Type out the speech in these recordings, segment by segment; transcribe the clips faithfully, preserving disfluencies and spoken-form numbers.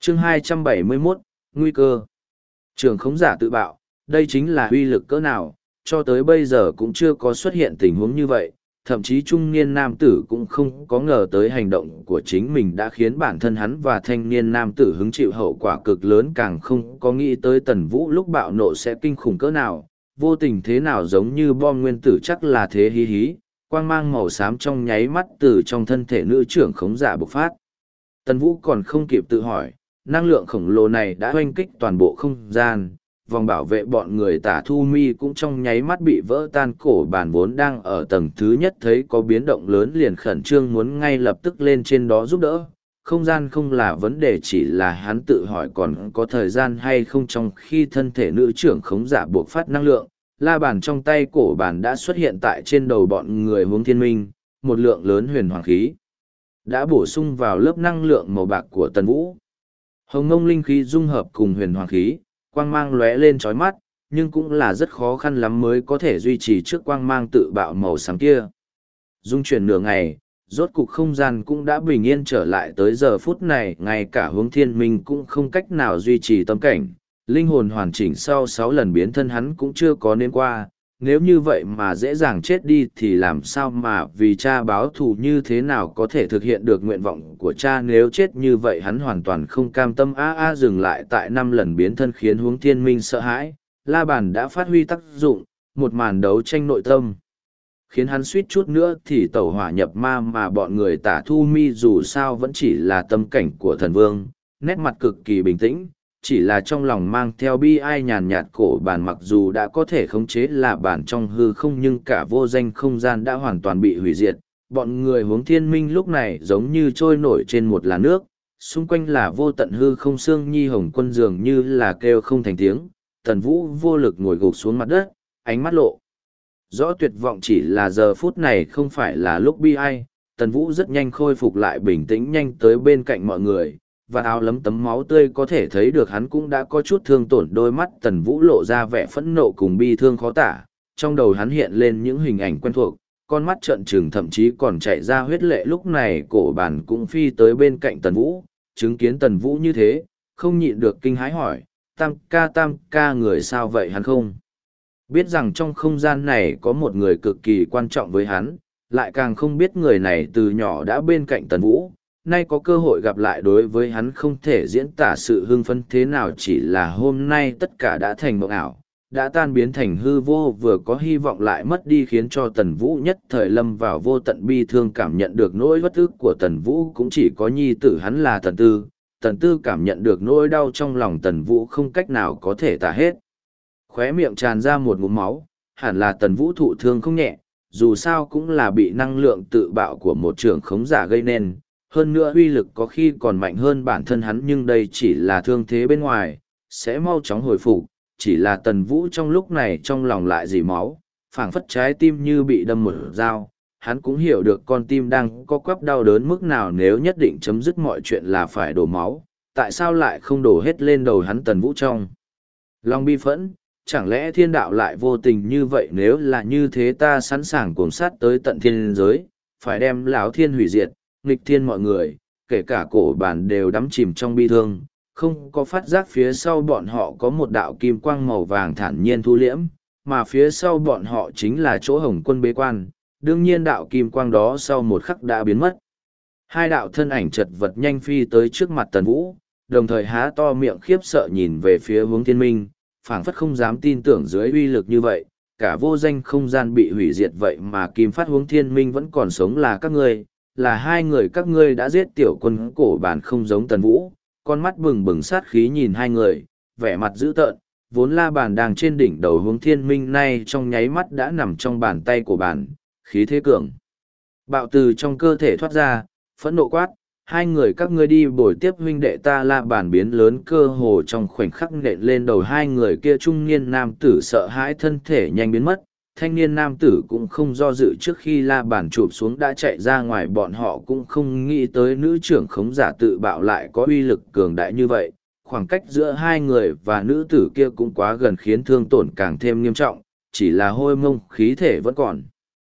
chương hai trăm bảy mươi mốt, nguy cơ. Trường khống giả tự bạo, đây chính là uy lực cỡ nào, cho tới bây giờ cũng chưa có xuất hiện tình huống như vậy, thậm chí trung niên nam tử cũng không có ngờ tới hành động của chính mình đã khiến bản thân hắn và thanh niên nam tử hứng chịu hậu quả cực lớn, càng không có nghĩ tới Tần Vũ lúc bạo nộ sẽ kinh khủng cỡ nào, vô tình thế nào giống như bom nguyên tử chắc là thế hí hí, quang mang màu xám trong nháy mắt từ trong thân thể nữ trưởng khống giả bộc phát. Tần Vũ còn không kịp tự hỏi, năng lượng khổng lồ này đã hoanh kích toàn bộ không gian, vòng bảo vệ bọn người Tả Thu Mi cũng trong nháy mắt bị vỡ tan. Cổ bàn vốn đang ở tầng thứ nhất thấy có biến động lớn liền khẩn trương muốn ngay lập tức lên trên đó giúp đỡ. Không gian không là vấn đề, chỉ là hắn tự hỏi còn có thời gian hay không trong khi thân thể nữ trưởng khống giả buộc phát năng lượng. La bàn trong tay cổ bàn đã xuất hiện tại trên đầu bọn người Hướng Thiên Minh, một lượng lớn huyền hoàng khí đã bổ sung vào lớp năng lượng màu bạc của Tần Vũ. Hồng ngông linh khí dung hợp cùng huyền hoàng khí, quang mang lóe lên chói mắt, nhưng cũng là rất khó khăn lắm mới có thể duy trì trước quang mang tự bạo màu xám kia. Dung chuyển nửa ngày, rốt cục không gian cũng đã bình yên trở lại. Tới giờ phút này, ngay cả Hướng Thiên Minh cũng không cách nào duy trì tâm cảnh, linh hồn hoàn chỉnh sau sáu lần biến thân hắn cũng chưa có nên qua. Nếu như vậy mà dễ dàng chết đi thì làm sao mà vì cha báo thù, như thế nào có thể thực hiện được nguyện vọng của cha, nếu chết như vậy hắn hoàn toàn không cam tâm. A a dừng lại tại năm lần biến thân khiến Hướng Thiên Minh sợ hãi, la bàn đã phát huy tác dụng, một màn đấu tranh nội tâm khiến hắn suýt chút nữa thì tẩu hỏa nhập ma, mà bọn người Tả Thu Mi dù sao vẫn chỉ là tâm cảnh của thần vương, nét mặt cực kỳ bình tĩnh, chỉ là trong lòng mang theo bi ai nhàn nhạt. Cổ bàn mặc dù đã có thể khống chế là bản trong hư không, nhưng cả vô danh không gian đã hoàn toàn bị hủy diệt. Bọn người Hướng Thiên Minh lúc này giống như trôi nổi trên một làn nước, xung quanh là vô tận hư không. Sương Nhi Hồng Quân dường như là kêu không thành tiếng. Tần Vũ vô lực ngồi gục xuống mặt đất, ánh mắt lộ rõ tuyệt vọng, chỉ là giờ phút này không phải là lúc bi ai. Tần Vũ rất nhanh khôi phục lại bình tĩnh, nhanh tới bên cạnh mọi người, và áo lấm tấm máu tươi có thể thấy được hắn cũng đã có chút thương tổn. Đôi mắt Tần Vũ lộ ra vẻ phẫn nộ cùng bi thương khó tả, trong đầu hắn hiện lên những hình ảnh quen thuộc, con mắt trợn trừng, thậm chí còn chạy ra huyết lệ. Lúc này cổ bàn cũng phi tới bên cạnh Tần Vũ, chứng kiến Tần Vũ như thế, không nhịn được kinh hãi hỏi, tam ca tam ca người sao vậy? Hắn không biết rằng trong không gian này có một người cực kỳ quan trọng với hắn, lại càng không biết người này từ nhỏ đã bên cạnh Tần Vũ, nay có cơ hội gặp lại, đối với hắn không thể diễn tả sự hưng phấn thế nào. Chỉ là hôm nay tất cả đã thành mộng ảo, đã tan biến thành hư vô, vừa có hy vọng lại mất đi, khiến cho Tần Vũ nhất thời lâm vào vô tận bi thương. Cảm nhận được nỗi bất ức của Tần Vũ cũng chỉ có nhi tử hắn là Tần Tư. Tần Tư cảm nhận được nỗi đau trong lòng Tần Vũ không cách nào có thể tả hết, khóe miệng tràn ra một ngụm máu. Hẳn là Tần Vũ thụ thương không nhẹ, dù sao cũng là bị năng lượng tự bạo của một trưởng khống giả gây nên, hơn nữa uy lực có khi còn mạnh hơn bản thân hắn, nhưng đây chỉ là thương thế bên ngoài, sẽ mau chóng hồi phục. Chỉ là Tần Vũ trong lúc này trong lòng lại dỉ máu, phảng phất trái tim như bị đâm một dao. Hắn cũng hiểu được con tim đang co quắp đau đớn mức nào, nếu nhất định chấm dứt mọi chuyện là phải đổ máu, tại sao lại không đổ hết lên đầu hắn? Tần Vũ trong lòng bi phẫn, chẳng lẽ thiên đạo lại vô tình như vậy? Nếu là như thế, ta sẵn sàng cuồng sát tới tận thiên giới, phải đem lão thiên hủy diệt, nghịch thiên. Mọi người, kể cả cổ bàn đều đắm chìm trong bi thương, không có phát giác phía sau bọn họ có một đạo kim quang màu vàng thản nhiên thu liễm, mà phía sau bọn họ chính là chỗ Hồng Quân bế quan. Đương nhiên đạo kim quang đó sau một khắc đã biến mất. Hai đạo thân ảnh chật vật nhanh phi tới trước mặt Tần Vũ, đồng thời há to miệng khiếp sợ nhìn về phía Hướng Thiên Minh, phảng phất không dám tin tưởng dưới uy lực như vậy, cả vô danh không gian bị hủy diệt vậy mà Kim Phát Hướng Thiên Minh vẫn còn sống. Là các ngươi, là hai người các ngươi đã giết tiểu quân. Cổ bàn không giống Tần Vũ, con mắt bừng bừng sát khí nhìn hai người, vẻ mặt dữ tợn. Vốn la bàn đang trên đỉnh đầu Hướng Thiên Minh nay trong nháy mắt đã nằm trong bàn tay của bàn, khí thế cường bạo từ trong cơ thể thoát ra, phẫn nộ quát, hai người các ngươi đi bồi tiếp huynh đệ ta. La bàn biến lớn cơ hồ trong khoảnh khắc nện lên đầu hai người kia. Trung niên nam tử sợ hãi thân thể nhanh biến mất, thanh niên nam tử cũng không do dự, trước khi la bàn chụp xuống đã chạy ra ngoài. Bọn họ cũng không nghĩ tới nữ trưởng khống giả tự bạo lại có uy lực cường đại như vậy, khoảng cách giữa hai người và nữ tử kia cũng quá gần khiến thương tổn càng thêm nghiêm trọng, chỉ là hôi mông khí thể vẫn còn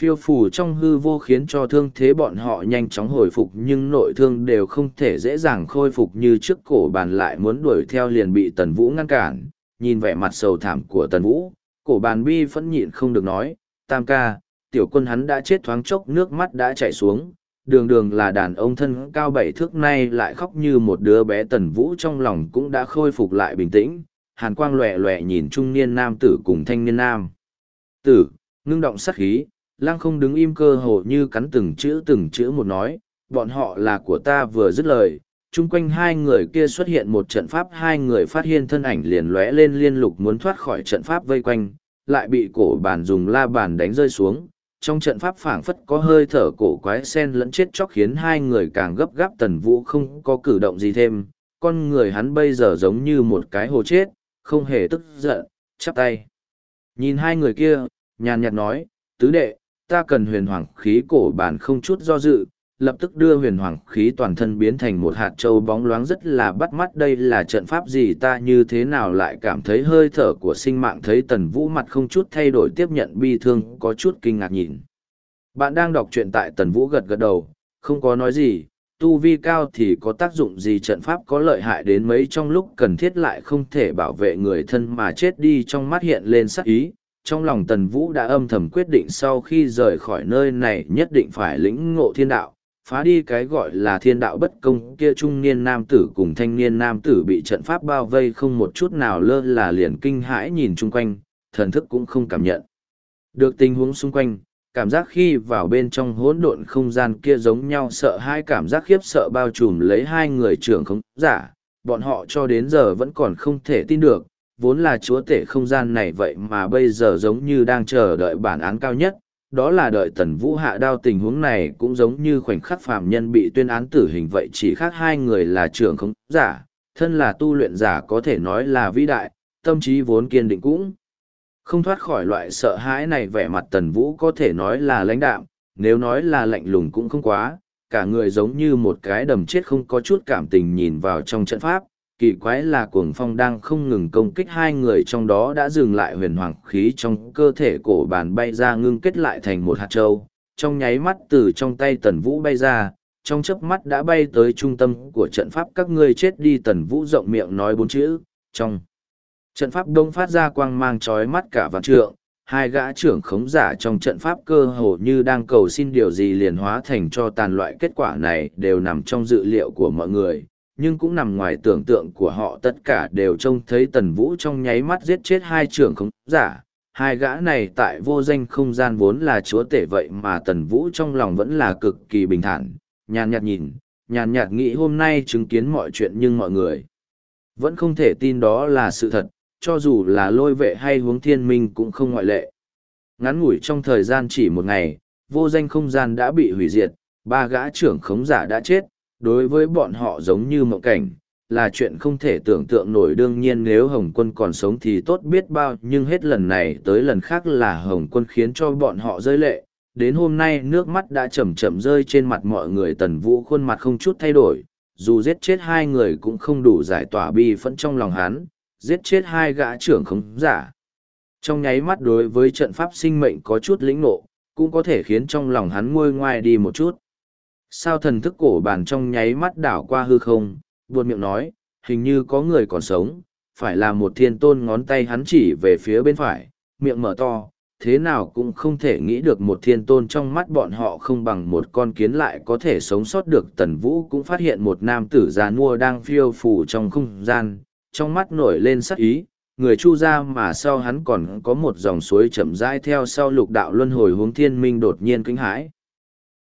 phiêu phù trong hư vô khiến cho thương thế bọn họ nhanh chóng hồi phục nhưng nội thương đều không thể dễ dàng khôi phục như trước. Cổ bàn lại muốn đuổi theo liền bị Tần Vũ ngăn cản, nhìn vẻ mặt sầu thảm của Tần Vũ, cổ bàn bi phẫn nhịn không được nói, tam ca, tiểu quân hắn đã chết thoáng chốc nước mắt đã chảy xuống, đường đường là đàn ông thân cao bảy thước nay lại khóc như một đứa bé. Tần Vũ trong lòng cũng đã khôi phục lại bình tĩnh, hàn quang lòe lòe nhìn trung niên nam tử cùng thanh niên nam tử, ngưng động sát khí, lăng không đứng im cơ hồ như cắn từng chữ từng chữ một nói, bọn họ là của ta. Vừa dứt lời, chung quanh hai người kia xuất hiện một trận pháp, hai người phát hiện thân ảnh liền lóe lên liên lục muốn thoát khỏi trận pháp vây quanh, lại bị cổ bàn dùng la bàn đánh rơi xuống. Trong trận pháp phảng phất có hơi thở cổ quái xen lẫn chết chóc khiến hai người càng gấp gáp. Tần Vũ không có cử động gì thêm, con người hắn bây giờ giống như một cái hồ chết, không hề tức giận, chắp tay. Nhìn hai người kia, nhàn nhạt nói, tứ đệ, ta cần huyền hoàng khí. Cổ bàn không chút do dự, lập tức đưa huyền hoàng khí toàn thân biến thành một hạt châu bóng loáng rất là bắt mắt. Đây là trận pháp gì, ta như thế nào lại cảm thấy hơi thở của sinh mạng? Thấy Tần Vũ mặt không chút thay đổi tiếp nhận bi thương, có chút kinh ngạc nhìn. Bạn đang đọc truyện tại Tần Vũ gật gật đầu, không có nói gì, tu vi cao thì có tác dụng gì, trận pháp có lợi hại đến mấy trong lúc cần thiết lại không thể bảo vệ người thân mà chết đi. Trong mắt hiện lên sắc ý, trong lòng Tần Vũ đã âm thầm quyết định sau khi rời khỏi nơi này nhất định phải lĩnh ngộ thiên đạo, phá đi cái gọi là thiên đạo bất công kia. Trung niên nam tử cùng thanh niên nam tử bị trận pháp bao vây không một chút nào lơ là liền kinh hãi nhìn chung quanh, thần thức cũng không cảm nhận được tình huống xung quanh. Cảm giác khi vào bên trong hỗn độn không gian kia giống nhau, sợ hai cảm giác khiếp sợ bao trùm lấy hai người trưởng khống giả, bọn họ cho đến giờ vẫn còn không thể tin được, vốn là chúa tể không gian này vậy mà bây giờ giống như đang chờ đợi bản án cao nhất, đó là đợi Tần Vũ hạ đao. Tình huống này cũng giống như khoảnh khắc phàm nhân bị tuyên án tử hình vậy, chỉ khác hai người là trưởng khống giả, thân là tu luyện giả có thể nói là vĩ đại, tâm trí vốn kiên định cũng không thoát khỏi loại sợ hãi này. Vẻ mặt Tần Vũ có thể nói là lãnh đạm, nếu nói là lạnh lùng cũng không quá, cả người giống như một cái đầm chết không có chút cảm tình nhìn vào trong trận pháp. Kỳ quái là cuồng phong đang không ngừng công kích hai người, trong đó đã dừng lại. Huyền hoàng khí trong cơ thể cổ bàn bay ra ngưng kết lại thành một hạt châu, trong nháy mắt từ trong tay Tần Vũ bay ra, trong chớp mắt đã bay tới trung tâm của trận pháp. Các ngươi chết đi. Tần Vũ rộng miệng nói bốn chữ, trong trận pháp đông phát ra quang mang chói mắt cả vạn trượng, hai gã trưởng khống giả trong trận pháp cơ hồ như đang cầu xin điều gì liền hóa thành cho tàn. Loại kết quả này đều nằm trong dự liệu của mọi người, nhưng cũng nằm ngoài tưởng tượng của họ. Tất cả đều trông thấy Tần Vũ trong nháy mắt giết chết hai trưởng khống giả. Hai gã này tại vô danh không gian vốn là chúa tể vậy mà Tần Vũ trong lòng vẫn là cực kỳ bình thản, nhàn nhạt nhìn, nhàn nhạt nghĩ hôm nay chứng kiến mọi chuyện nhưng mọi người vẫn không thể tin đó là sự thật, cho dù là Lôi Vệ hay Hướng Thiên Minh cũng không ngoại lệ. Ngắn ngủi trong thời gian chỉ một ngày, vô danh không gian đã bị hủy diệt, ba gã trưởng khống giả đã chết, đối với bọn họ giống như mộng cảnh, là chuyện không thể tưởng tượng nổi. Đương nhiên nếu Hồng Quân còn sống thì tốt biết bao, nhưng hết lần này tới lần khác là Hồng Quân khiến cho bọn họ rơi lệ. Đến hôm nay nước mắt đã chậm chậm rơi trên mặt mọi người. Tần Vũ khuôn mặt không chút thay đổi, dù giết chết hai người cũng không đủ giải tỏa bi phẫn trong lòng hắn, giết chết hai gã trưởng khống giả. Trong nháy mắt đối với trận pháp sinh mệnh có chút lĩnh ngộ, cũng có thể khiến trong lòng hắn nguôi ngoai đi một chút. Sao thần thức cổ bàn trong nháy mắt đảo qua hư không, buột miệng nói, hình như có người còn sống, phải là một thiên tôn. Ngón tay hắn chỉ về phía bên phải, miệng mở to, thế nào cũng không thể nghĩ được một thiên tôn trong mắt bọn họ không bằng một con kiến lại có thể sống sót được. Tần Vũ cũng phát hiện một nam tử già nua đang phiêu phù trong không gian, trong mắt nổi lên sắc ý, người Chu gia mà sau hắn còn có một dòng suối chậm rãi theo sau lục đạo luân hồi. Hướng Thiên Minh đột nhiên kinh hãi.